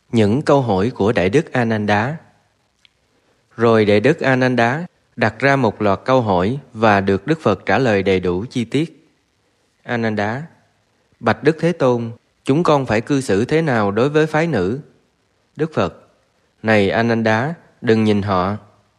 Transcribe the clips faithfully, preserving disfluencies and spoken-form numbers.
Những câu hỏi của Đại Đức A Nan Đá. Rồi Đại Đức A Nan Đá đặt ra một loạt câu hỏi và được Đức Phật trả lời đầy đủ chi tiết. A Nan Đá: Bạch Đức Thế Tôn, chúng con phải cư xử thế nào đối với phái nữ? Đức Phật: Này A Nan Đá, đừng nhìn họ.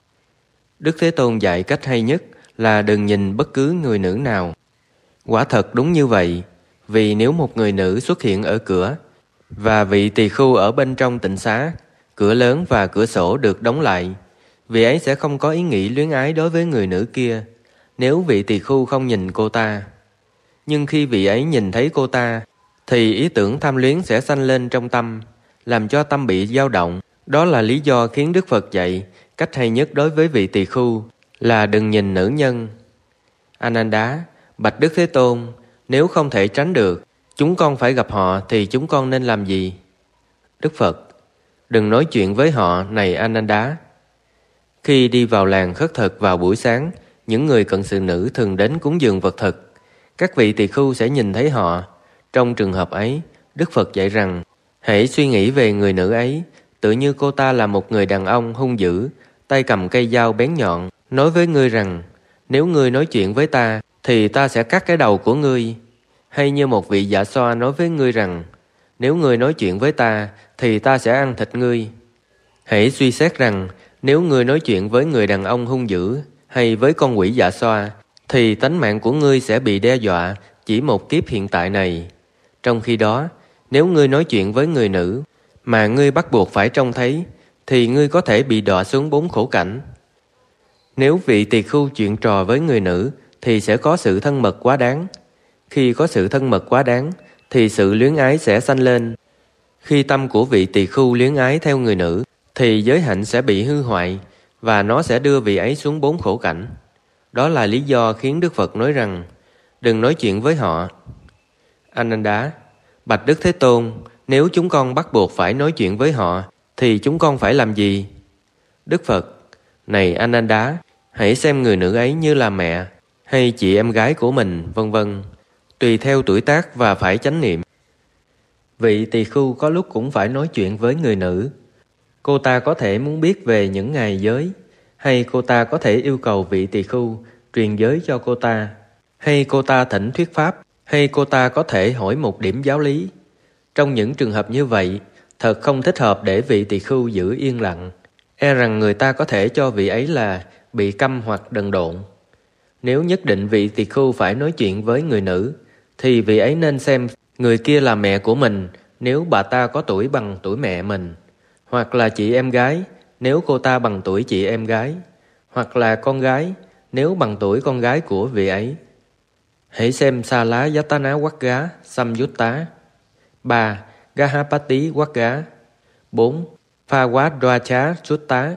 Đức Thế Tôn dạy cách hay nhất là đừng nhìn bất cứ người nữ nào. Quả thật đúng như vậy, vì nếu một người nữ xuất hiện ở cửa và vị tỳ khưu ở bên trong tịnh xá, cửa lớn và cửa sổ được đóng lại, vị ấy sẽ không có ý nghĩ luyến ái đối với người nữ kia nếu vị tỳ khưu không nhìn cô ta. Nhưng khi vị ấy nhìn thấy cô ta thì ý tưởng tham luyến sẽ sanh lên trong tâm, làm cho tâm bị dao động. Đó là lý do khiến Đức Phật dạy cách hay nhất đối với vị tỳ khưu là đừng nhìn nữ nhân. A Nan Đá: Bạch Đức Thế Tôn, nếu không thể tránh được, chúng con phải gặp họ thì chúng con nên làm gì? Đức Phật: Đừng nói chuyện với họ, này A Nan Đá. Khi đi vào làng khất thực vào buổi sáng, những người cận sự nữ thường đến cúng dường vật thực. Các vị tỳ khưu sẽ nhìn thấy họ. Trong trường hợp ấy, Đức Phật dạy rằng hãy suy nghĩ về người nữ ấy, tự như cô ta là một người đàn ông hung dữ, tay cầm cây dao bén nhọn, nói với ngươi rằng nếu ngươi nói chuyện với ta thì ta sẽ cắt cái đầu của ngươi. Hay như một vị dạ xoa nói với ngươi rằng nếu ngươi nói chuyện với ta thì ta sẽ ăn thịt ngươi. Hãy suy xét rằng nếu ngươi nói chuyện với người đàn ông hung dữ hay với con quỷ dạ xoa thì tánh mạng của ngươi sẽ bị đe dọa chỉ một kiếp hiện tại này. Trong khi đó, nếu ngươi nói chuyện với người nữ mà ngươi bắt buộc phải trông thấy thì ngươi có thể bị đọa xuống bốn khổ cảnh. Nếu vị tỳ khưu chuyện trò với người nữ thì sẽ có sự thân mật quá đáng. Khi có sự thân mật quá đáng thì sự luyến ái sẽ sanh lên. Khi tâm của vị tỳ khưu luyến ái theo người nữ thì giới hạnh sẽ bị hư hoại và nó sẽ đưa vị ấy xuống bốn khổ cảnh. Đó là lý do khiến Đức Phật nói rằng đừng nói chuyện với họ. A Nan Đá: Bạch Đức Thế Tôn, nếu chúng con bắt buộc phải nói chuyện với họ thì chúng con phải làm gì? Đức Phật: Này A Nan Đá, hãy xem người nữ ấy như là mẹ hay chị em gái của mình, vân vân, tùy theo tuổi tác và phải chánh niệm. Vị tỳ khưu có lúc cũng phải nói chuyện với người nữ. Cô ta có thể muốn biết về những ngày giới, hay cô ta có thể yêu cầu vị tỳ khưu truyền giới cho cô ta, hay cô ta thỉnh thuyết pháp, hay cô ta có thể hỏi một điểm giáo lý. Trong những trường hợp như vậy, thật không thích hợp để vị tỳ khưu giữ yên lặng, e rằng người ta có thể cho vị ấy là bị câm hoặc đần độn. Nếu nhất định vị tỳ khưu phải nói chuyện với người nữ, thì vị ấy nên xem người kia là mẹ của mình nếu bà ta có tuổi bằng tuổi mẹ mình, hoặc là chị em gái nếu cô ta bằng tuổi chị em gái, hoặc là con gái nếu bằng tuổi con gái của vị ấy. Hãy xem Sa Lá Yatana Vagga Samyutta. Ba. Gahapati Vagga. Bốn. Phawadacha Sutta.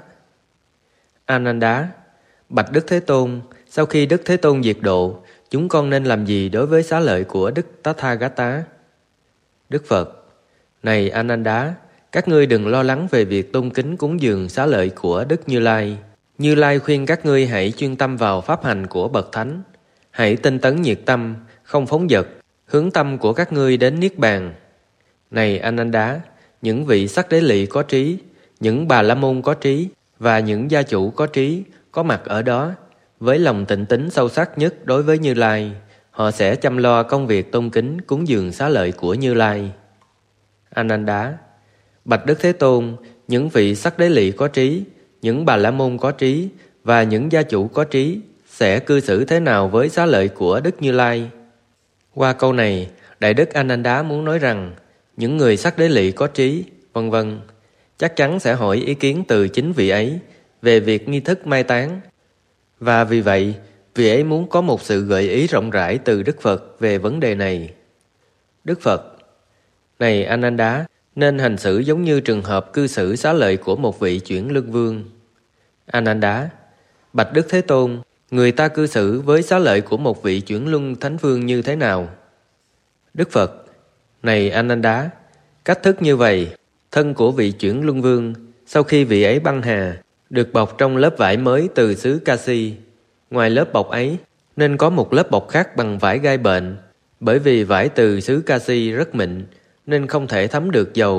A Nan Đá: Bạch Đức Thế Tôn, sau khi Đức Thế Tôn diệt độ, chúng con nên làm gì đối với xá lợi của Đức Tathagata? Đức Phật: Này A Nan Đá, các ngươi đừng lo lắng về việc tôn kính cúng dường xá lợi của Đức Như Lai. Như Lai khuyên các ngươi hãy chuyên tâm vào pháp hành của Bậc Thánh. Hãy tinh tấn nhiệt tâm, không phóng dật, hướng tâm của các ngươi đến Niết Bàn. Này A Nan Đá, những vị sắc đế lị có trí, những bà la môn có trí và những gia chủ có trí có mặt ở đó, với lòng tịnh tín sâu sắc nhất đối với Như Lai, họ sẽ chăm lo công việc tôn kính cúng dường xá lợi của Như Lai. A Nan Đá: Bạch Đức Thế Tôn, những vị sắc đế lị có trí, những bà la môn có trí và những gia chủ có trí sẽ cư xử thế nào với xá lợi của Đức Như Lai? Qua câu này, Đại Đức A Nan Đá muốn nói rằng những người sắc đế lị có trí, vân vân, chắc chắn sẽ hỏi ý kiến từ chính vị ấy về việc nghi thức mai táng. Và vì vậy, vị ấy muốn có một sự gợi ý rộng rãi từ Đức Phật về vấn đề này. Đức Phật: Này A Nan Đá, nên hành xử giống như trường hợp cư xử xá lợi của một vị chuyển luân vương. A Nan Đá: Bạch Đức Thế Tôn, người ta cư xử với xá lợi của một vị chuyển luân thánh vương như thế nào? Đức Phật: Này A Nan Đá, cách thức như vậy, thân của vị chuyển luân vương sau khi vị ấy băng hà được bọc trong lớp vải mới từ xứ Kasi. Ngoài lớp bọc ấy nên có một lớp bọc khác bằng vải gai bệnh, bởi vì vải từ xứ Kasi rất mịn nên không thể thấm được dầu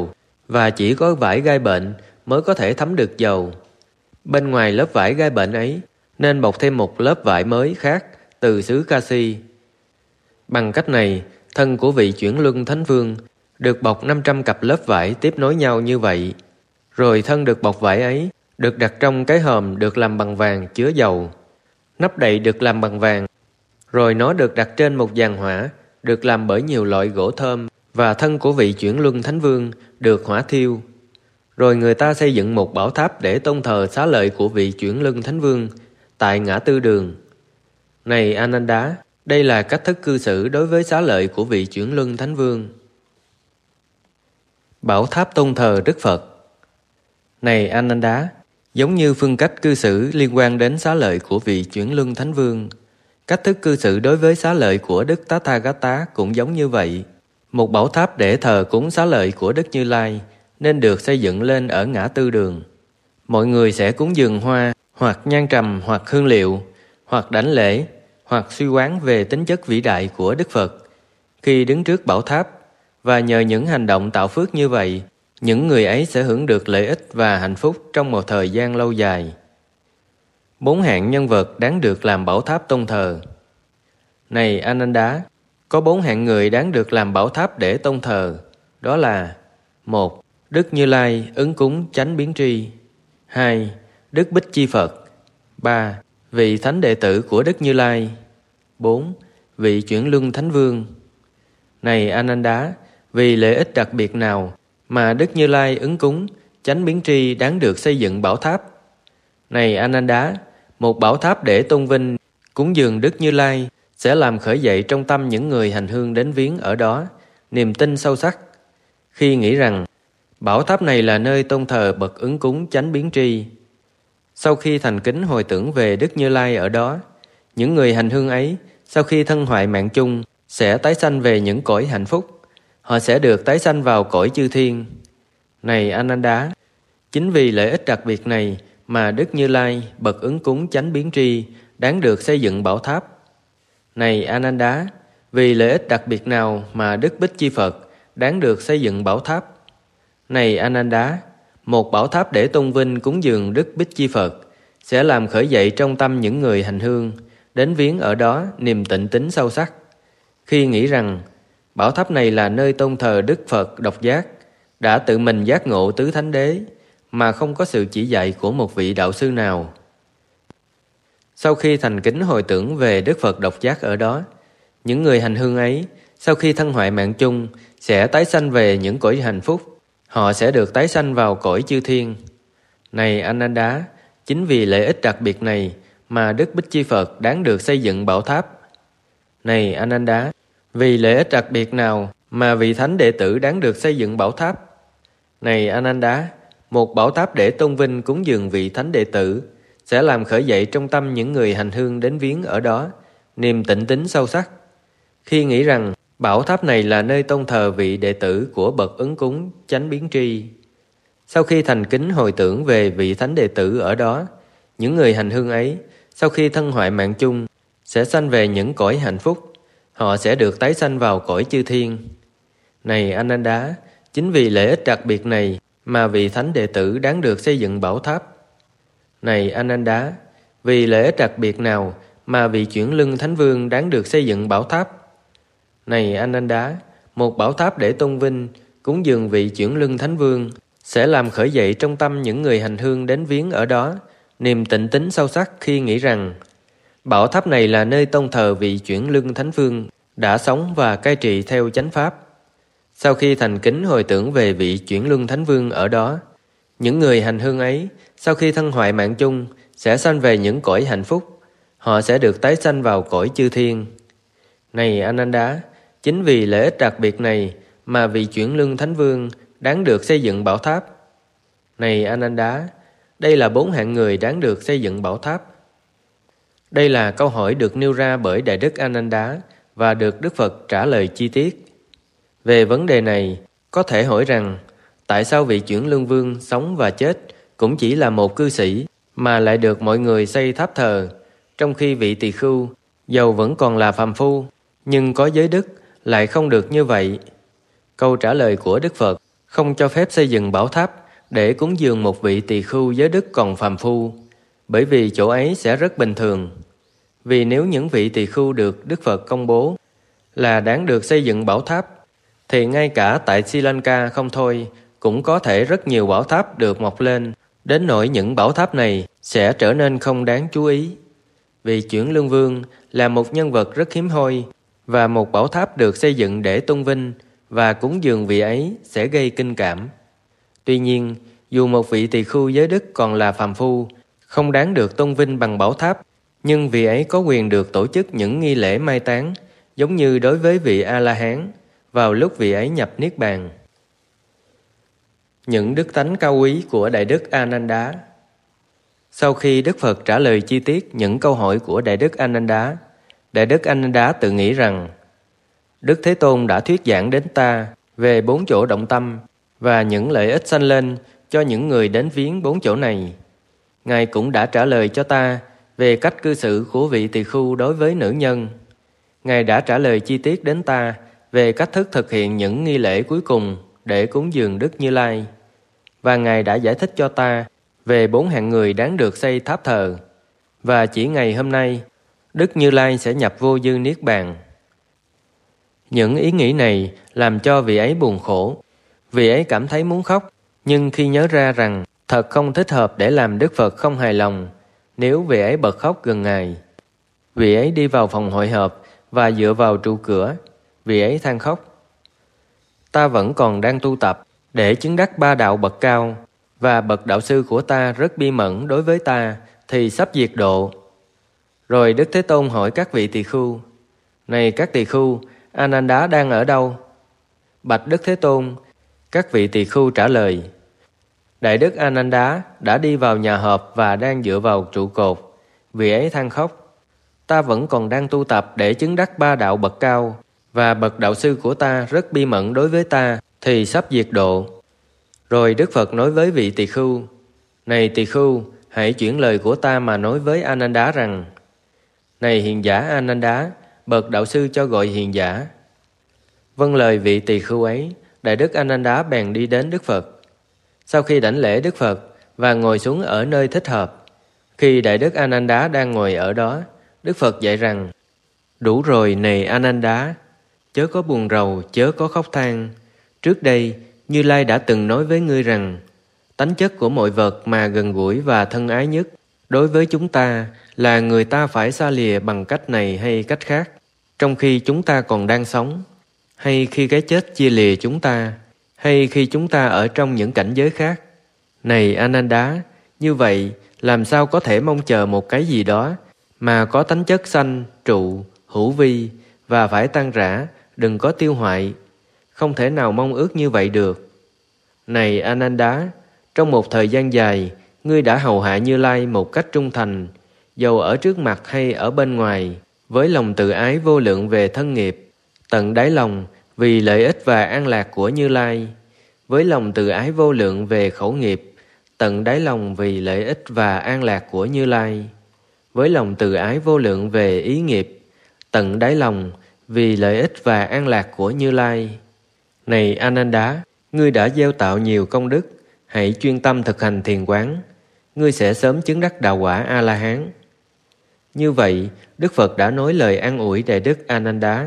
và chỉ có vải gai bệnh mới có thể thấm được dầu. Bên ngoài lớp vải gai bệnh ấy nên bọc thêm một lớp vải mới khác từ xứ Ca-si. Bằng cách này, thân của vị chuyển luân thánh vương được bọc năm trăm cặp lớp vải tiếp nối nhau như vậy. Rồi thân được bọc vải ấy được đặt trong cái hòm được làm bằng vàng chứa dầu. Nắp đậy được làm bằng vàng. Rồi nó được đặt trên một giàn hỏa được làm bởi nhiều loại gỗ thơm, và thân của vị chuyển luân thánh vương được hỏa thiêu. Rồi người ta xây dựng một bảo tháp để tôn thờ xá lợi của vị chuyển luân thánh vương tại ngã tư đường. Này Ananda, đây là cách thức cư xử đối với xá lợi của vị chuyển luân thánh vương. Bảo tháp tôn thờ Đức Phật. Này Ananda, giống như phương cách cư xử liên quan đến xá lợi của vị chuyển luân thánh vương, cách thức cư xử đối với xá lợi của Đức Tathagata cũng giống như vậy. Một bảo tháp để thờ cúng xá lợi của Đức Như Lai nên được xây dựng lên ở ngã tư đường. Mọi người sẽ cúng dường hoa, hoặc nhang trầm, hoặc hương liệu, hoặc đảnh lễ, hoặc suy quán về tính chất vĩ đại của Đức Phật khi đứng trước bảo tháp, và nhờ những hành động tạo phước như vậy, những người ấy sẽ hưởng được lợi ích và hạnh phúc trong một thời gian lâu dài. Bốn hạng nhân vật đáng được làm bảo tháp tôn thờ. Này Ananda, có bốn hạng người đáng được làm bảo tháp để tôn thờ, đó là: một. Đức Như Lai ứng cúng chánh biến tri. Hai. Đức Bích Chi Phật. Ba. Vị thánh đệ tử của Đức Như Lai. Bốn. Vị chuyển luân thánh vương. Này Ananda, vì lợi ích đặc biệt nào mà Đức Như Lai ứng cúng chánh biến tri đáng được xây dựng bảo tháp? Này Ananda, một bảo tháp để tôn vinh cúng dường Đức Như Lai sẽ làm khởi dậy trong tâm những người hành hương đến viếng ở đó niềm tin sâu sắc khi nghĩ rằng bảo tháp này là nơi tôn thờ bậc ứng cúng chánh biến tri. Sau khi thành kính hồi tưởng về Đức Như Lai ở đó, những người hành hương ấy sau khi thân hoại mạng chung sẽ tái sanh về những cõi hạnh phúc. Họ sẽ được tái sanh vào cõi chư thiên. Này Ananda, chính vì lợi ích đặc biệt này mà Đức Như Lai bậc ứng cúng chánh biến tri đáng được xây dựng bảo tháp. Này Ananda, vì lợi ích đặc biệt nào mà Đức Bích Chi Phật đáng được xây dựng bảo tháp? Này Ananda, một bảo tháp để tôn vinh cúng dường Đức Bích Chi Phật sẽ làm khởi dậy trong tâm những người hành hương đến viếng ở đó niềm tịnh tín sâu sắc khi nghĩ rằng bảo tháp này là nơi tôn thờ Đức Phật độc giác đã tự mình giác ngộ tứ thánh đế mà không có sự chỉ dạy của một vị đạo sư nào. Sau khi thành kính hồi tưởng về Đức Phật độc giác ở đó, những người hành hương ấy sau khi thân hoại mạng chung sẽ tái sanh về những cõi hạnh phúc. Họ sẽ được tái sanh vào cõi chư thiên. Này Ananda, chính vì lợi ích đặc biệt này mà Đức Bích Chi Phật đáng được xây dựng bảo tháp. Này Ananda, vì lợi ích đặc biệt nào mà vị thánh đệ tử đáng được xây dựng bảo tháp? Này Ananda, một bảo tháp để tôn vinh cúng dường vị thánh đệ tử sẽ làm khởi dậy trong tâm những người hành hương đến viếng ở đó niềm tịnh tín sâu sắc khi nghĩ rằng bảo tháp này là nơi tôn thờ vị đệ tử của bậc ứng cúng chánh biến tri. Sau khi thành kính hồi tưởng về vị thánh đệ tử ở đó, những người hành hương ấy sau khi thân hoại mạng chung sẽ sanh về những cõi hạnh phúc. Họ sẽ được tái sanh vào cõi chư thiên. Này Ananda, chính vì lợi ích đặc biệt này mà vị thánh đệ tử đáng được xây dựng bảo tháp. Này Ananda, vì lợi ích đặc biệt nào mà vị chuyển luân thánh vương đáng được xây dựng bảo tháp? Này Ananda, một bảo tháp để tôn vinh cúng dường vị chuyển luân thánh vương sẽ làm khởi dậy trong tâm những người hành hương đến viếng ở đó niềm tịnh tín sâu sắc khi nghĩ rằng bảo tháp này là nơi tôn thờ vị chuyển luân thánh vương đã sống và cai trị theo chánh pháp. Sau khi thành kính hồi tưởng về vị chuyển luân thánh vương ở đó, những người hành hương ấy sau khi thân hoại mạng chung sẽ sanh về những cõi hạnh phúc. Họ sẽ được tái sanh vào cõi chư thiên. Này Ananda, chính vì lợi ích đặc biệt này mà vị chuyển luân thánh vương đáng được xây dựng bảo tháp. Này Ananda, đây là bốn hạng người đáng được xây dựng bảo tháp. Đây là câu hỏi được nêu ra bởi Đại Đức Ananda và được Đức Phật trả lời chi tiết. Về vấn đề này, có thể hỏi rằng tại sao vị chuyển luân vương sống và chết cũng chỉ là một cư sĩ mà lại được mọi người xây tháp thờ, trong khi vị tỳ khưu dầu vẫn còn là phàm phu nhưng có giới đức lại không được như vậy? Câu trả lời của Đức Phật không cho phép xây dựng bảo tháp để cúng dường một vị tỳ khưu giới đức còn phàm phu, bởi vì chỗ ấy sẽ rất bình thường. Vì nếu những vị tỳ khưu được Đức Phật công bố là đáng được xây dựng bảo tháp, thì ngay cả tại Sri Lanka không thôi, cũng có thể rất nhiều bảo tháp được mọc lên, đến nỗi những bảo tháp này sẽ trở nên không đáng chú ý. Vì Chuyển Lương Vương là một nhân vật rất hiếm hoi, và một bảo tháp được xây dựng để tôn vinh và cúng dường vị ấy sẽ gây kinh cảm. Tuy nhiên, dù một vị tỳ khưu giới đức còn là phàm phu, không đáng được tôn vinh bằng bảo tháp, nhưng vị ấy có quyền được tổ chức những nghi lễ mai táng, giống như đối với vị A-la-hán, vào lúc vị ấy nhập Niết Bàn. Những đức tánh cao quý của Đại Đức A-nan-đá. Sau khi Đức Phật trả lời chi tiết những câu hỏi của Đại Đức A-nan-đá, Đại Đức A-nan-đá tự nghĩ rằng Đức Thế Tôn đã thuyết giảng đến ta về bốn chỗ động tâm và những lợi ích sanh lên cho những người đến viếng bốn chỗ này. Ngài cũng đã trả lời cho ta về cách cư xử của vị tỳ khưu đối với nữ nhân. Ngài đã trả lời chi tiết đến ta về cách thức thực hiện những nghi lễ cuối cùng để cúng dường Đức Như Lai. Và Ngài đã giải thích cho ta về bốn hạng người đáng được xây tháp thờ. Và chỉ ngày hôm nay, Đức Như Lai sẽ nhập vô dư Niết Bàn. Những ý nghĩ này làm cho vị ấy buồn khổ. Vị ấy cảm thấy muốn khóc, nhưng khi nhớ ra rằng thật không thích hợp để làm Đức Phật không hài lòng nếu vị ấy bật khóc gần Ngài. Vị ấy đi vào phòng hội họp và dựa vào trụ cửa. Vị ấy than khóc: ta vẫn còn đang tu tập để chứng đắc ba đạo bậc cao, và bậc đạo sư của ta rất bi mẫn đối với ta thì sắp diệt độ. Rồi Đức Thế Tôn hỏi các vị tỳ khưu: này các tỳ khưu, A-nan-đá đang ở đâu? Bạch Đức Thế Tôn, các vị tỳ khưu trả lời: Đại Đức A-nan-đá đã đi vào nhà họp và đang dựa vào trụ cột. Vị ấy than khóc: ta vẫn còn đang tu tập để chứng đắc ba đạo bậc cao, và bậc đạo sư của ta rất bi mẫn đối với ta thì sắp diệt độ. Rồi Đức Phật nói với vị tỳ khưu: này tỳ khưu, hãy chuyển lời của ta mà nói với A-nan-đá rằng: này hiền giả A-nan-đá, bậc đạo sư cho gọi hiền giả. Vâng lời vị tỳ khưu ấy, Đại Đức A-nan-đá bèn đi đến Đức Phật. Sau khi đảnh lễ Đức Phật và ngồi xuống ở nơi thích hợp, khi Đại Đức A-nan-đá đang ngồi ở đó, Đức Phật dạy rằng: đủ rồi này A-nan-đá, chớ có buồn rầu, chớ có khóc than. Trước đây, Như Lai đã từng nói với ngươi rằng tánh chất của mọi vật mà gần gũi và thân ái nhất đối với chúng ta là người ta phải xa lìa bằng cách này hay cách khác, trong khi chúng ta còn đang sống, hay khi cái chết chia lìa chúng ta, hay khi chúng ta ở trong những cảnh giới khác. Này A-nan-đá, như vậy làm sao có thể mong chờ một cái gì đó mà có tánh chất sanh, trụ, hữu vi và phải tan rã, đừng có tiêu hoại. Không thể nào mong ước như vậy được. Này A-nan-đá, trong một thời gian dài, ngươi đã hầu hạ Như Lai một cách trung thành, dầu ở trước mặt hay ở bên ngoài, với lòng từ ái vô lượng về thân nghiệp, tận đáy lòng vì lợi ích và an lạc của Như Lai, với lòng từ ái vô lượng về khẩu nghiệp, tận đáy lòng vì lợi ích và an lạc của Như Lai, với lòng từ ái vô lượng về ý nghiệp, tận đáy lòng vì lợi ích và an lạc của Như Lai. Này A-nan-đá, ngươi đã gieo tạo nhiều công đức, hãy chuyên tâm thực hành thiền quán, ngươi sẽ sớm chứng đắc đạo quả A-la-hán. Như vậy, Đức Phật đã nói lời an ủi Đại Đức A-nan-đá.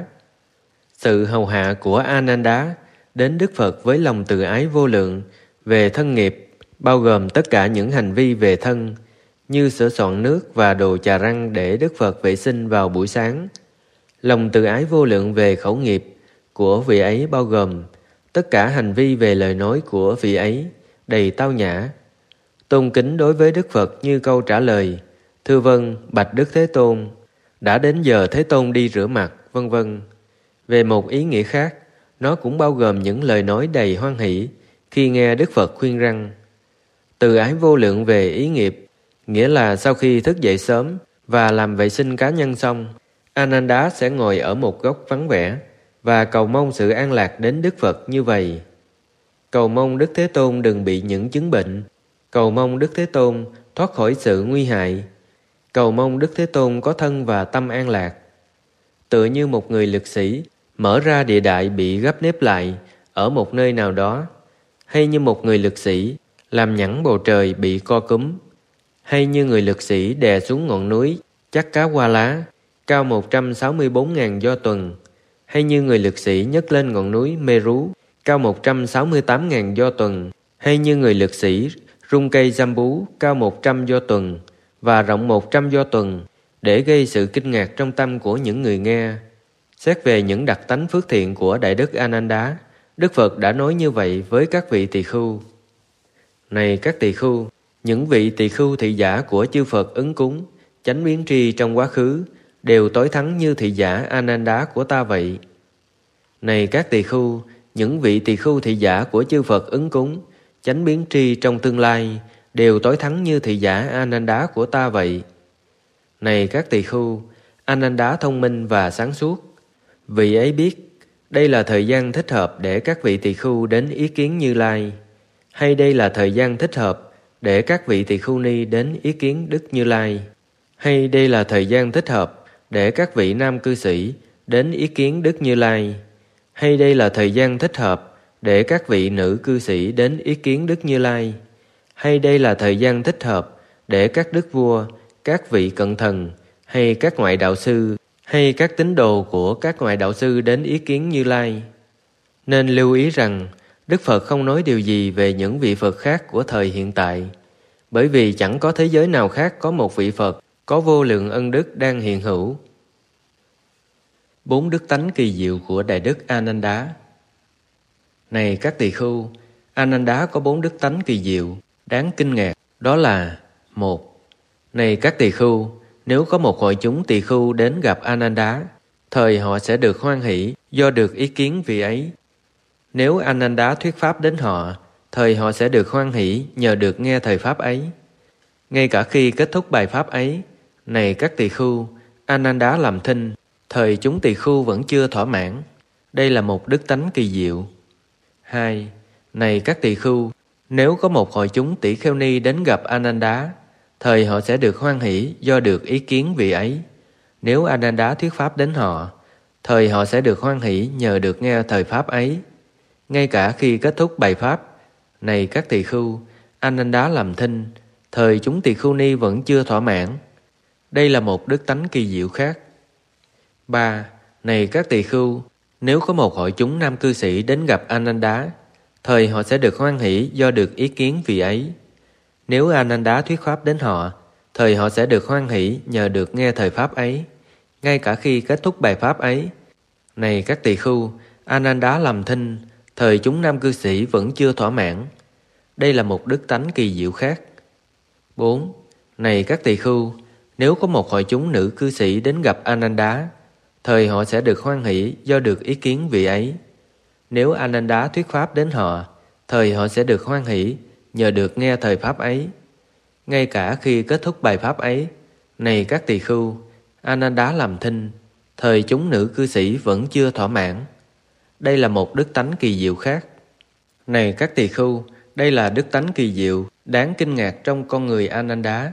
Sự hầu hạ của A-nan-đá đến Đức Phật với lòng từ ái vô lượng về thân nghiệp, bao gồm tất cả những hành vi về thân, như sửa soạn nước và đồ chà răng để Đức Phật vệ sinh vào buổi sáng. Lòng từ ái vô lượng về khẩu nghiệp của vị ấy bao gồm tất cả hành vi về lời nói của vị ấy, đầy tao nhã. Tôn kính đối với Đức Phật như câu trả lời: thưa vâng, bạch Đức Thế Tôn, đã đến giờ Thế Tôn đi rửa mặt, vân vân. Về một ý nghĩa khác, nó cũng bao gồm những lời nói đầy hoan hỷ khi nghe Đức Phật khuyên răn. Từ ái vô lượng về ý nghiệp, nghĩa là sau khi thức dậy sớm và làm vệ sinh cá nhân xong, A-nan-đá sẽ ngồi ở một góc vắng vẻ và cầu mong sự an lạc đến Đức Phật như vậy. Cầu mong Đức Thế Tôn đừng bị những chứng bệnh, cầu mong Đức Thế Tôn thoát khỏi sự nguy hại, cầu mong Đức Thế Tôn có thân và tâm an lạc. Tựa như một người lực sĩ mở ra địa đại bị gấp nếp lại ở một nơi nào đó, hay như một người lực sĩ làm nhẵn bầu trời bị co cúm, hay như người lực sĩ đè xuống ngọn núi chắc cá hoa lá cao một trăm sáu mươi bốn nghìn do tuần, hay như người lực sĩ nhấc lên ngọn núi Meru cao một trăm sáu mươi tám nghìn do tuần, hay như người lực sĩ rung cây Jambu cao một trăm do tuần và rộng một trăm do tuần, để gây sự kinh ngạc trong tâm của những người nghe. Xét về những đặc tánh phước thiện của Đại Đức Ananda, Đức Phật đã nói như vậy với các vị tỳ khưu. Này các tỳ khưu, những vị tỳ khưu thị giả của chư Phật ứng cúng, chánh biến tri trong quá khứ, đều tối thắng như thị giả Ananda của ta vậy. Này các tỳ khưu, những vị tỳ khưu thị giả của chư Phật ứng cúng, chánh biến tri trong tương lai, đều tối thắng như thị giả Ananda của ta vậy. Này các tỳ khưu, Ananda thông minh và sáng suốt. Vị ấy biết đây là thời gian thích hợp để các vị tỳ khưu đến ý kiến Như Lai, hay đây là thời gian thích hợp để các vị tỳ khưu ni đến ý kiến Đức Như Lai, hay đây là thời gian thích hợp để các vị nam cư sĩ đến ý kiến Đức Như Lai, hay đây là thời gian thích hợp để các vị nữ cư sĩ đến ý kiến Đức Như Lai, hay đây là thời gian thích hợp để các đức vua, các vị cận thần, hay các ngoại đạo sư, hay các tín đồ của các ngoại đạo sư đến ý kiến Như Lai. Nên lưu ý rằng Đức Phật không nói điều gì về những vị Phật khác của thời hiện tại, bởi vì chẳng có thế giới nào khác có một vị Phật có vô lượng ân đức đang hiện hữu. Bốn đức tánh kỳ diệu của Đại Đức Ananda. Này các tỳ khưu, Ananda có bốn đức tánh kỳ diệu đáng kinh ngạc, đó là: một. Này các tỳ khưu, nếu có một hội chúng tỳ khưu đến gặp Ananda, thời họ sẽ được hoan hỷ do được ý kiến vị ấy. Nếu Ananda thuyết pháp đến họ, thời họ sẽ được hoan hỷ nhờ được nghe thời pháp ấy. Ngay cả khi kết thúc bài pháp ấy, này các tỳ khưu, Ananda làm thinh, thời chúng tỳ khưu vẫn chưa thỏa mãn. Đây là một đức tánh kỳ diệu. Hai. Này các tỳ khưu, nếu có một hội chúng tỷ kheo ni đến gặp Ananda, thời họ sẽ được hoan hỷ do được ý kiến vị ấy. Nếu Ananda thuyết pháp đến họ, thời họ sẽ được hoan hỷ nhờ được nghe thời pháp ấy. Ngay cả khi kết thúc bài pháp, này các tỳ khưu, Ananda làm thinh, thời chúng tỳ khưu ni vẫn chưa thỏa mãn. Đây là một đức tánh kỳ diệu khác. Ba. Này các tỳ khưu, nếu có một hội chúng nam cư sĩ đến gặp Ananda, thời họ sẽ được hoan hỷ do được ý kiến vị ấy. Nếu Ananda thuyết pháp đến họ, thời họ sẽ được hoan hỷ nhờ được nghe thời pháp ấy. Ngay cả khi kết thúc bài pháp ấy, này các tỳ khưu, Ananda làm thinh, thời chúng nam cư sĩ vẫn chưa thỏa mãn. Đây là một đức tánh kỳ diệu khác. Bốn. Này các tỳ khưu, nếu có một hội chúng nữ cư sĩ đến gặp Ananda, thời họ sẽ được hoan hỷ do được ý kiến vị ấy. Nếu Ananda thuyết pháp đến họ, thời họ sẽ được hoan hỷ nhờ được nghe thời pháp ấy. Ngay cả khi kết thúc bài pháp ấy, này các tỳ khưu, Ananda làm thinh, thời chúng nữ cư sĩ vẫn chưa thỏa mãn. Đây là một đức tánh kỳ diệu khác. Này các tỳ khưu, đây là đức tánh kỳ diệu đáng kinh ngạc trong con người Ananda.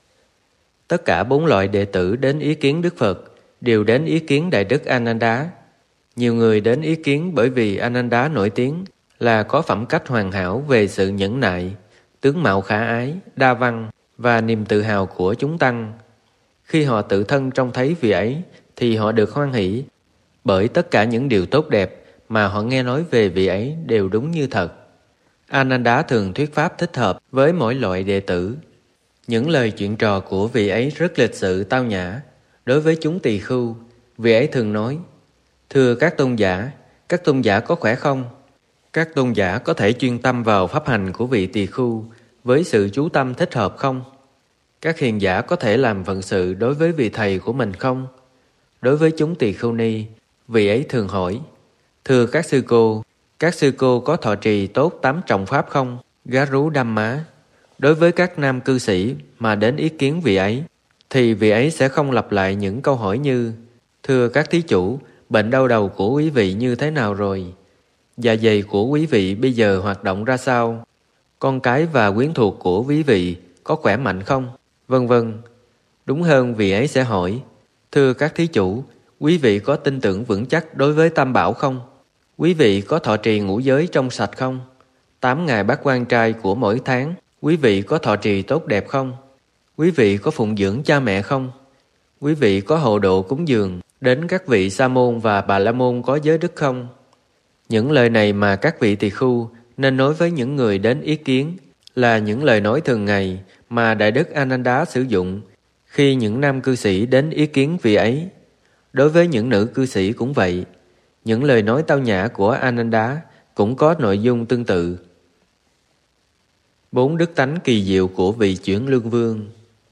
Tất cả bốn loại đệ tử đến ý kiến Đức Phật đều đến ý kiến Đại Đức Ananda. Nhiều người đến ý kiến bởi vì Ananda nổi tiếng là có phẩm cách hoàn hảo về sự nhẫn nại, tướng mạo khả ái, đa văn và niềm tự hào của chúng tăng. Khi họ tự thân trông thấy vị ấy thì họ được hoan hỷ, bởi tất cả những điều tốt đẹp mà họ nghe nói về vị ấy đều đúng như thật. Ananda thường thuyết pháp thích hợp với mỗi loại đệ tử. Những lời chuyện trò của vị ấy rất lịch sự tao nhã. Đối với chúng tỳ khưu, vị ấy thường nói: Thưa các tôn giả, các tôn giả có khỏe không? Các tôn giả có thể chuyên tâm vào pháp hành của vị tỳ khưu với sự chú tâm thích hợp không? Các hiền giả có thể làm phận sự đối với vị thầy của mình không? Đối với chúng tỳ khưu ni, vị ấy thường hỏi: Thưa các sư cô, các sư cô có thọ trì tốt tám trọng pháp không? Gá rú đam má. Đối với các nam cư sĩ mà đến ý kiến vị ấy, thì vị ấy sẽ không lặp lại những câu hỏi như: Thưa các thí chủ, bệnh đau đầu của quý vị như thế nào rồi? Dạ dày của quý vị bây giờ hoạt động ra sao? Con cái và quyến thuộc của quý vị có khỏe mạnh không? Vân vân. Đúng hơn, vị ấy sẽ hỏi: Thưa các thí chủ, quý vị có tin tưởng vững chắc đối với Tam Bảo không? Quý vị có thọ trì ngũ giới trong sạch không? tám ngày bát quan trai của mỗi tháng, quý vị có thọ trì tốt đẹp không? Quý vị có phụng dưỡng cha mẹ không? Quý vị có hộ độ cúng dường đến các vị sa môn và bà la môn có giới đức không? Những lời này mà các vị tỳ khưu nên nói với những người đến ý kiến là những lời nói thường ngày mà Đại Đức A Nan Đá sử dụng khi những nam cư sĩ đến ý kiến vị ấy. Đối với những nữ cư sĩ cũng vậy, những lời nói tao nhã của A Nan Đá cũng có nội dung tương tự. Bốn đức tánh kỳ diệu của vị Chuyển Lương Vương.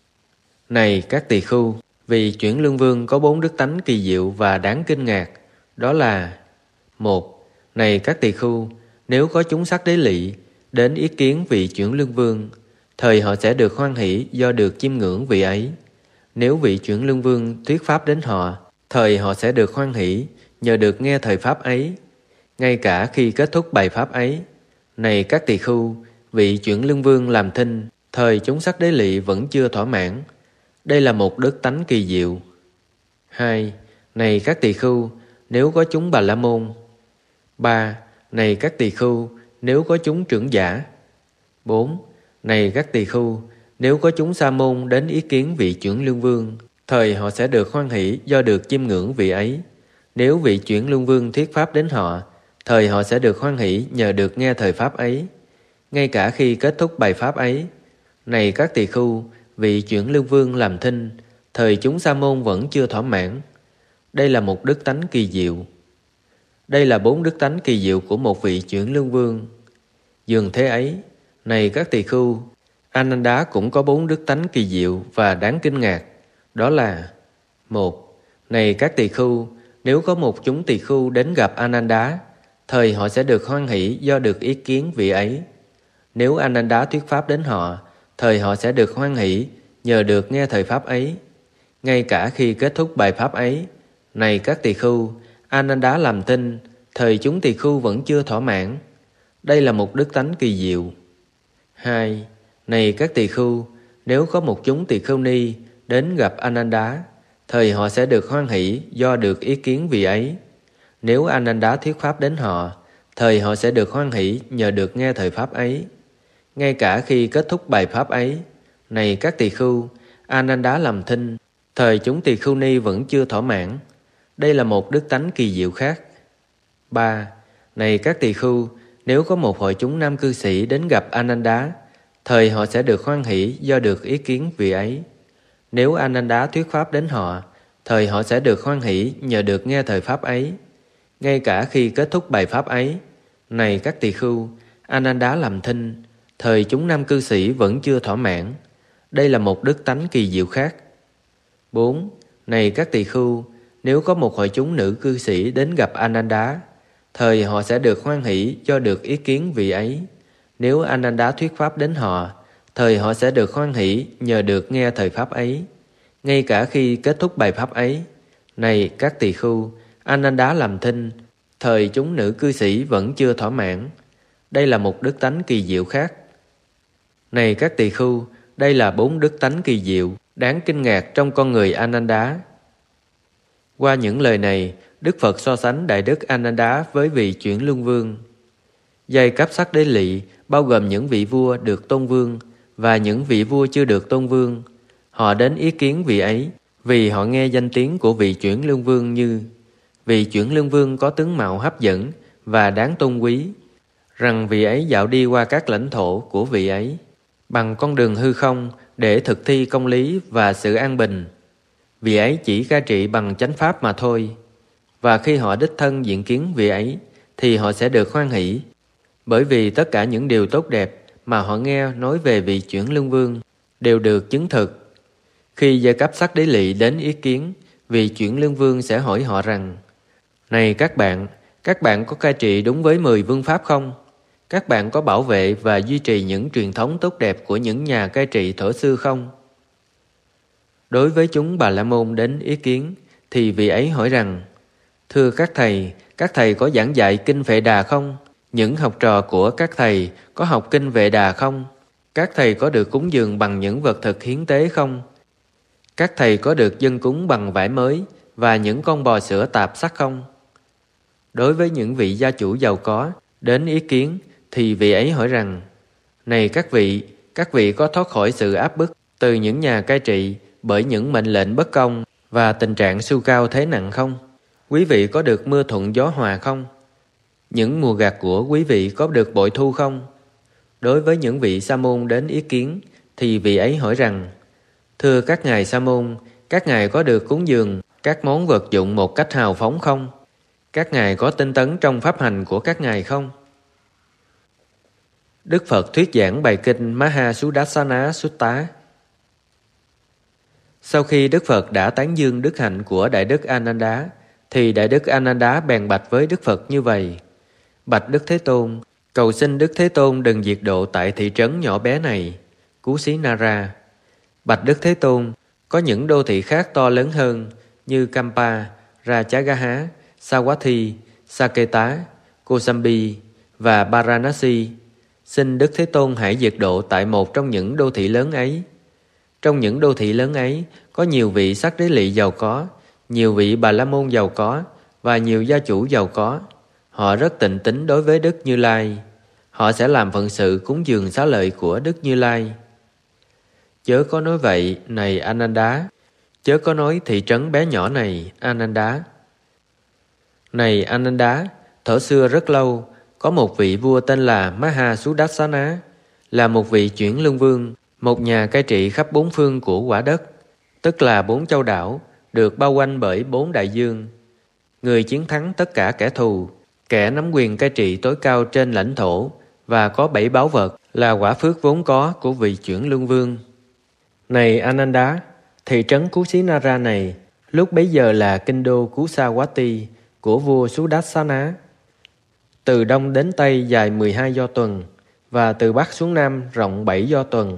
Này các tỳ khưu, vị Chuyển Lương Vương có bốn đức tánh kỳ diệu và đáng kinh ngạc, đó là: một. Này các tỳ khưu, nếu có chúng sắc đế lỵ đến ý kiến vị Chuyển Lương Vương, thời họ sẽ được hoan hỷ do được chiêm ngưỡng vị ấy. Nếu vị Chuyển Lương Vương thuyết pháp đến họ, thời họ sẽ được hoan hỷ nhờ được nghe thời pháp ấy, ngay cả khi kết thúc bài pháp ấy. Này các tỳ khưu, vị Chuyển Lương Vương làm thinh, thời chúng sắc đế lỵ vẫn chưa thỏa mãn. Đây là một đức tánh kỳ diệu. Hai. Này các tỳ khưu, nếu có chúng bà la môn. Ba. Này các tỳ khưu, nếu có chúng trưởng giả. Bốn. Này các tỳ khưu, nếu có chúng sa môn đến ý kiến vị Chuyển Lương Vương, thời họ sẽ được hoan hỷ do được chiêm ngưỡng vị ấy. Nếu vị Chuyển Lương Vương thuyết pháp đến họ, thời họ sẽ được hoan hỷ nhờ được nghe thời pháp ấy, ngay cả khi kết thúc bài pháp ấy. Này các tỳ khưu, vị Chuyển Lương Vương làm thinh, thời chúng sa môn vẫn chưa thỏa mãn. Đây là một đức tánh kỳ diệu. Đây là bốn đức tánh kỳ diệu của một vị Chuyển Lương Vương. Dường thế ấy, này các tỳ khưu, A Nan Đá cũng có bốn đức tánh kỳ diệu và đáng kinh ngạc, đó là: một. Này các tỳ khưu, nếu có một chúng tỳ khưu đến gặp A Nan Đá, thời họ sẽ được hoan hỷ do được ý kiến vị ấy. Nếu A Nan Đá thuyết pháp đến họ, thời họ sẽ được hoan hỷ nhờ được nghe thời pháp ấy, ngay cả khi kết thúc bài pháp ấy. Này các tỳ khưu, A Nan Đá làm thinh, thời chúng tỳ khưu vẫn chưa thỏa mãn. Đây là một đức tánh kỳ diệu. Hai. Này các tỳ khưu, nếu có một chúng tỳ khưu ni đến gặp A Nan Đá, thời họ sẽ được hoan hỷ do được ý kiến vị ấy. Nếu A Nan Đá thuyết pháp đến họ, thời họ sẽ được hoan hỷ nhờ được nghe thời pháp ấy, ngay cả khi kết thúc bài pháp ấy. Này các tỳ khưu, A Nan Đá làm thinh, thời chúng tỳ khưu ni vẫn chưa thỏa mãn. Đây là một đức tánh kỳ diệu khác. Ba. Này các tỳ khưu, nếu có một hội chúng nam cư sĩ đến gặp A Nan Đá, thời họ sẽ được hoan hỷ do được ý kiến vị ấy. Nếu A Nan Đá thuyết pháp đến họ, thời họ sẽ được hoan hỷ nhờ được nghe thời pháp ấy, ngay cả khi kết thúc bài pháp ấy. Này các tỳ khưu, A Nan Đá làm thinh, thời chúng nam cư sĩ vẫn chưa thỏa mãn. Đây là một đức tánh kỳ diệu khác. Bốn. Này các tỳ khưu, nếu có một hội chúng nữ cư sĩ đến gặp A Nan Đá, thời họ sẽ được hoan hỷ do được ý kiến vị ấy. Nếu A Nan Đá thuyết pháp đến họ, thời họ sẽ được hoan hỷ nhờ được nghe thời pháp ấy, ngay cả khi kết thúc bài pháp ấy. Này các tỳ khưu, A Nan Đá làm thinh, thời chúng nữ cư sĩ vẫn chưa thỏa mãn. Đây là một đức tánh kỳ diệu khác. Này các tỳ khưu, đây là bốn đức tánh kỳ diệu đáng kinh ngạc trong con người A Nan Đá. Qua những lời này, Đức Phật so sánh Đại Đức A Nan Đá với vị Chuyển Lương Vương. Giai cấp sắc đế lỵ bao gồm những vị vua được tôn vương và những vị vua chưa được tôn vương. Họ đến ý kiến vị ấy vì họ nghe danh tiếng của vị Chuyển Lương Vương như: vị Chuyển Lương Vương có tướng mạo hấp dẫn và đáng tôn quý, rằng vị ấy dạo đi qua các lãnh thổ của vị ấy bằng con đường hư không để thực thi công lý và sự an bình. Vị ấy chỉ cai trị bằng chánh pháp mà thôi. Và khi họ đích thân diện kiến vị ấy, thì họ sẽ được hoan hỷ, bởi vì tất cả những điều tốt đẹp mà họ nghe nói về vị Chuyển Lương Vương đều được chứng thực. Khi giai cấp sắc đế lỵ đến ý kiến, vị Chuyển Lương Vương sẽ hỏi họ rằng: này các bạn, các bạn có cai trị đúng với mười vương pháp không? Các bạn có bảo vệ và duy trì những truyền thống tốt đẹp của những nhà cai trị thuở xưa không? Đối với chúng Bà La Môn đến ý kiến, thì vị ấy hỏi rằng: thưa các thầy, các thầy có giảng dạy kinh Vệ Đà không? Những học trò của các thầy có học kinh Vệ Đà không? Các thầy có được cúng dường bằng những vật thực hiến tế không? Các thầy có được dâng cúng bằng vải mới và những con bò sữa tạp sắc không? Đối với những vị gia chủ giàu có đến ý kiến, thì vị ấy hỏi rằng: Này các vị, các vị có thoát khỏi sự áp bức từ những nhà cai trị bởi những mệnh lệnh bất công và tình trạng sưu cao thế nặng không? Quý vị có được mưa thuận gió hòa không? Những mùa gặt của quý vị có được bội thu không? Đối với những vị sa môn đến ý kiến, thì vị ấy hỏi rằng: Thưa các ngài sa môn, các ngài có được cúng dường các món vật dụng một cách hào phóng không? Các ngài có tinh tấn trong pháp hành của các ngài không? Đức Phật thuyết giảng bài kinh Mahasudassana Sutta. Sau khi Đức Phật đã tán dương đức hạnh của Đại Đức A-nan-đá, thì Đại Đức A-nan-đá bèn bạch với Đức Phật như vậy: Bạch Đức Thế Tôn, cầu xin Đức Thế Tôn đừng diệt độ tại thị trấn nhỏ bé này, Kusinara. Bạch Đức Thế Tôn, có những đô thị khác to lớn hơn như Kampa, Rajagaha, Sawathi, Saketa, Kosambi và Varanasi. Xin Đức Thế Tôn hãy diệt độ tại một trong những đô thị lớn ấy. Trong những đô thị lớn ấy có nhiều vị sắc đế lị giàu có, nhiều vị Bà La Môn giàu có và nhiều gia chủ giàu có. Họ rất tịnh tín đối với Đức Như Lai. Họ sẽ làm phận sự cúng dường xá lợi của Đức Như Lai. Chớ có nói vậy, này A-nan-đá. Chớ có nói thị trấn bé nhỏ này, A-nan-đá. Này A-nan-đá, thuở xưa rất lâu, có một vị vua tên là Mahasudassana, là một vị chuyển lương vương, một nhà cai trị khắp bốn phương của quả đất, tức là bốn châu đảo, được bao quanh bởi bốn đại dương. Người chiến thắng tất cả kẻ thù, kẻ nắm quyền cai trị tối cao trên lãnh thổ, và có bảy báu vật là quả phước vốn có của vị chuyển lương vương. Này A-nan-đá, thị trấn Kusinara này lúc bấy giờ là kinh đô Kusawati của vua Sudassana. Từ đông đến tây dài mười hai do tuần, và từ bắc xuống nam rộng bảy do tuần.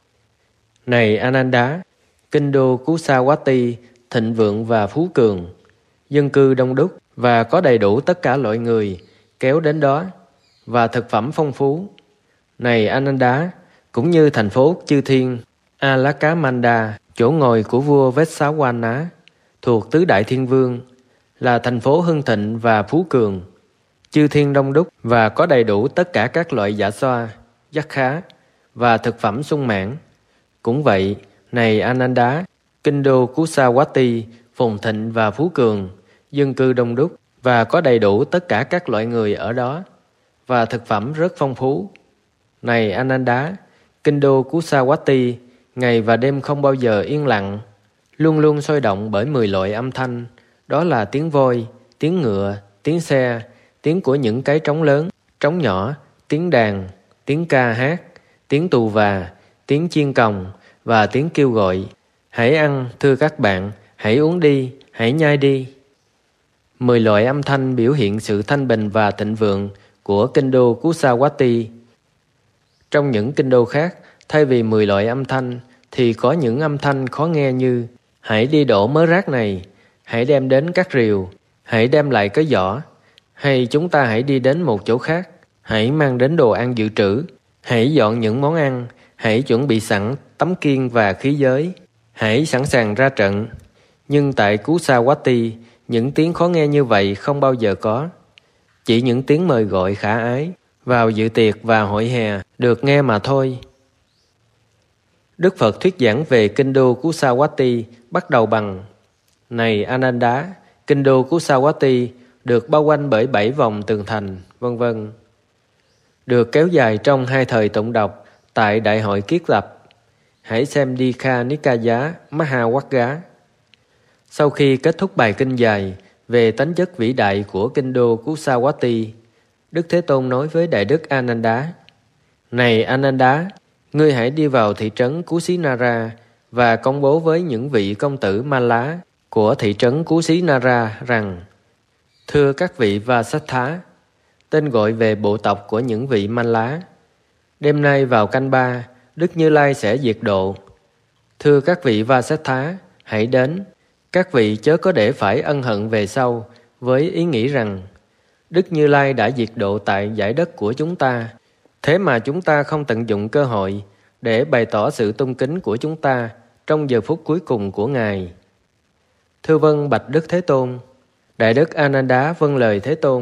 Này A-nan-đá, kinh đô Kusawati thịnh vượng và phú cường, dân cư đông đúc và có đầy đủ tất cả loại người kéo đến đó, và thực phẩm phong phú. Này A-nan-đá, cũng như thành phố Chư Thiên Alakamanda, chỗ ngồi của vua Vessavana, thuộc tứ đại thiên vương, là thành phố hưng thịnh và phú cường, chư thiên đông đúc và có đầy đủ tất cả các loại dạ xoa, giác khá và thực phẩm sung mãn. Cũng vậy, này A-nan-đá, kinh đô Kusawati phồn thịnh và phú cường, dân cư đông đúc và có đầy đủ tất cả các loại người ở đó, và thực phẩm rất phong phú. Này A-nan-đá, kinh đô Kusawati ngày và đêm không bao giờ yên lặng, luôn luôn sôi động bởi mười loại âm thanh, đó là tiếng voi, tiếng ngựa, tiếng xe, tiếng của những cái trống lớn, trống nhỏ, tiếng đàn, tiếng ca hát, tiếng tù và, tiếng chiên còng và tiếng kêu gọi: Hãy ăn, thưa các bạn, hãy uống đi, hãy nhai đi. Mười loại âm thanh biểu hiện sự thanh bình và thịnh vượng của kinh đô Kusawati. Trong những kinh đô khác, thay vì mười loại âm thanh, thì có những âm thanh khó nghe như: Hãy đi đổ mớ rác này, hãy đem đến các rìu, hãy đem lại cái giỏ, hay chúng ta hãy đi đến một chỗ khác, hãy mang đến đồ ăn dự trữ, hãy dọn những món ăn, hãy chuẩn bị sẵn tấm kiên và khí giới, hãy sẵn sàng ra trận. Nhưng tại Kusawati, những tiếng khó nghe như vậy không bao giờ có. Chỉ những tiếng mời gọi khả ái vào dự tiệc và hội hè được nghe mà thôi. Đức Phật thuyết giảng về kinh đô Kusawati bắt đầu bằng: Này A-nan-đá, kinh đô Kusawati được bao quanh bởi bảy vòng tường thành, vân vân, được kéo dài trong hai thời tụng đọc tại Đại hội Kiết Lập. Hãy xem Dikha Nikaya Mahawagga. Sau khi kết thúc bài kinh dài về tánh chất vĩ đại của kinh đô Kusawati, Đức Thế Tôn nói với Đại Đức A-nan-đá: Này A-nan-đá, ngươi hãy đi vào thị trấn Kusinara và công bố với những vị công tử Ma Lá của thị trấn Kusinara rằng: Thưa các vị Vasattha, tên gọi về bộ tộc của những vị Ma Lá, đêm nay vào canh ba, Đức Như Lai sẽ diệt độ. Thưa các vị Vasattha, hãy đến. Các vị chớ có để phải ân hận về sau với ý nghĩ rằng Đức Như Lai đã diệt độ tại dải đất của chúng ta, thế mà chúng ta không tận dụng cơ hội để bày tỏ sự tôn kính của chúng ta trong giờ phút cuối cùng của Ngài. Thưa vâng bạch Đức Thế Tôn. Đại Đức A-nan-đá vâng lời Thế Tôn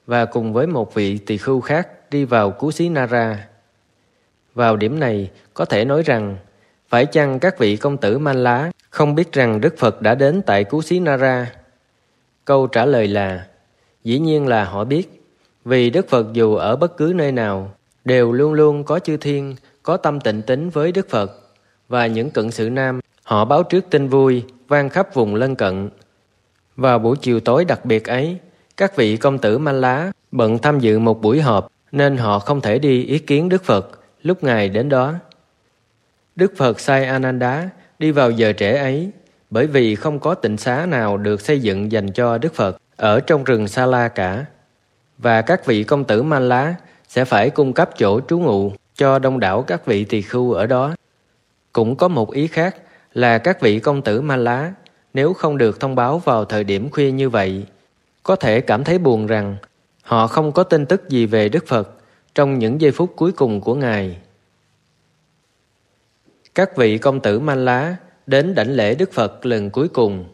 và cùng với một vị tỳ khưu khác đi vào Kusinara. Vào điểm này, có thể nói rằng, phải chăng các vị công tử Man Lá không biết rằng Đức Phật đã đến tại Kusinara? Câu trả lời là, dĩ nhiên là họ biết, vì Đức Phật dù ở bất cứ nơi nào, đều luôn luôn có chư thiên, có tâm tịnh tín với Đức Phật, và những cận sự nam, họ báo trước tin vui, vang khắp vùng lân cận. Vào buổi chiều tối đặc biệt ấy, các vị công tử Man Lá bận tham dự một buổi họp, nên họ không thể đi ý kiến Đức Phật lúc Ngài đến đó. Đức Phật sai Ananda đi vào giờ trễ ấy, bởi vì không có tịnh xá nào được xây dựng dành cho Đức Phật ở trong rừng Sa La cả, và các vị công tử Man Lá sẽ phải cung cấp chỗ trú ngụ cho đông đảo các vị tỳ khưu ở đó. Cũng có một ý khác là các vị công tử Man Lá, nếu không được thông báo vào thời điểm khuya như vậy, có thể cảm thấy buồn rằng họ không có tin tức gì về Đức Phật trong những giây phút cuối cùng của Ngài. Các vị công tử Man Lá đến đảnh lễ Đức Phật lần cuối cùng.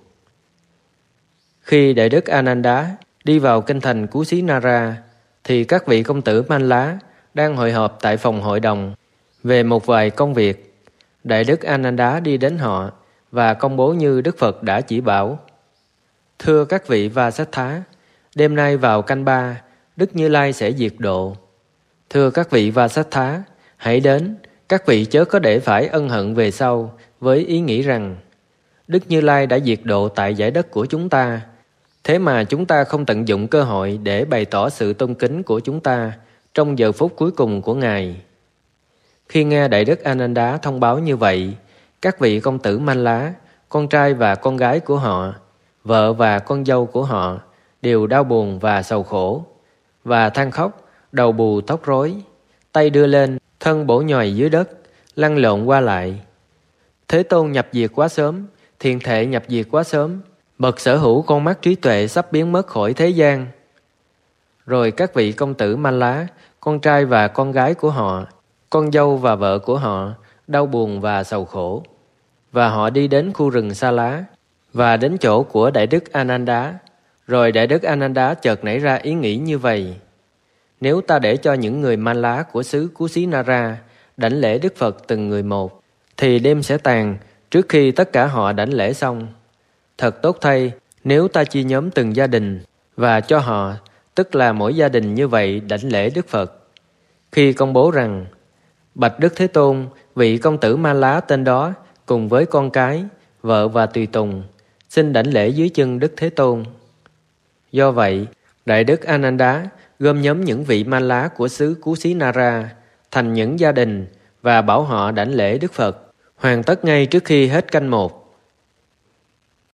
Khi Đại Đức Ananda đi vào kinh thành Kusinara, thì các vị công tử Man Lá đang hội họp tại phòng hội đồng về một vài công việc. Đại Đức Ananda đi đến họ và công bố như Đức Phật đã chỉ bảo. Thưa các vị Vasatthá, đêm nay vào canh ba, Đức Như Lai sẽ diệt độ. Thưa các vị Vasatthá, hãy đến, các vị chớ có để phải ân hận về sau với ý nghĩ rằng Đức Như Lai đã diệt độ tại dải đất của chúng ta. Thế mà chúng ta không tận dụng cơ hội để bày tỏ sự tôn kính của chúng ta trong giờ phút cuối cùng của Ngài. Khi nghe Đại Đức Ananda thông báo như vậy, các vị công tử Man Lá, con trai và con gái của họ, vợ và con dâu của họ đều đau buồn và sầu khổ, và than khóc, đầu bù tóc rối, tay đưa lên, thân bổ nhòi dưới đất, lăn lộn qua lại. Thế Tôn nhập diệt quá sớm, thiền thệ nhập diệt quá sớm, bậc sở hữu con mắt trí tuệ sắp biến mất khỏi thế gian. Rồi các vị công tử Man Lá, con trai và con gái của họ, con dâu và vợ của họ đau buồn và sầu khổ, và họ đi đến khu rừng Sa Lá và đến chỗ của Đại Đức Ananda. Rồi Đại Đức Ananda chợt nảy ra ý nghĩ như vậy: nếu ta để cho những người Man Lá của xứ Kusinara đảnh lễ Đức Phật từng người một, thì đêm sẽ tàn trước khi tất cả họ đảnh lễ xong. Thật tốt thay nếu ta chia nhóm từng gia đình và cho họ, tức là mỗi gia đình như vậy, đảnh lễ Đức Phật. Khi công bố rằng bạch Đức Thế Tôn, vị công tử Man Lá tên đó cùng với con cái, vợ và tùy tùng xin đảnh lễ dưới chân Đức Thế Tôn. Do vậy, Đại Đức Ananda gom nhóm những vị Man Lá của xứ Kusinara thành những gia đình và bảo họ đảnh lễ Đức Phật, hoàn tất ngay trước khi hết canh một.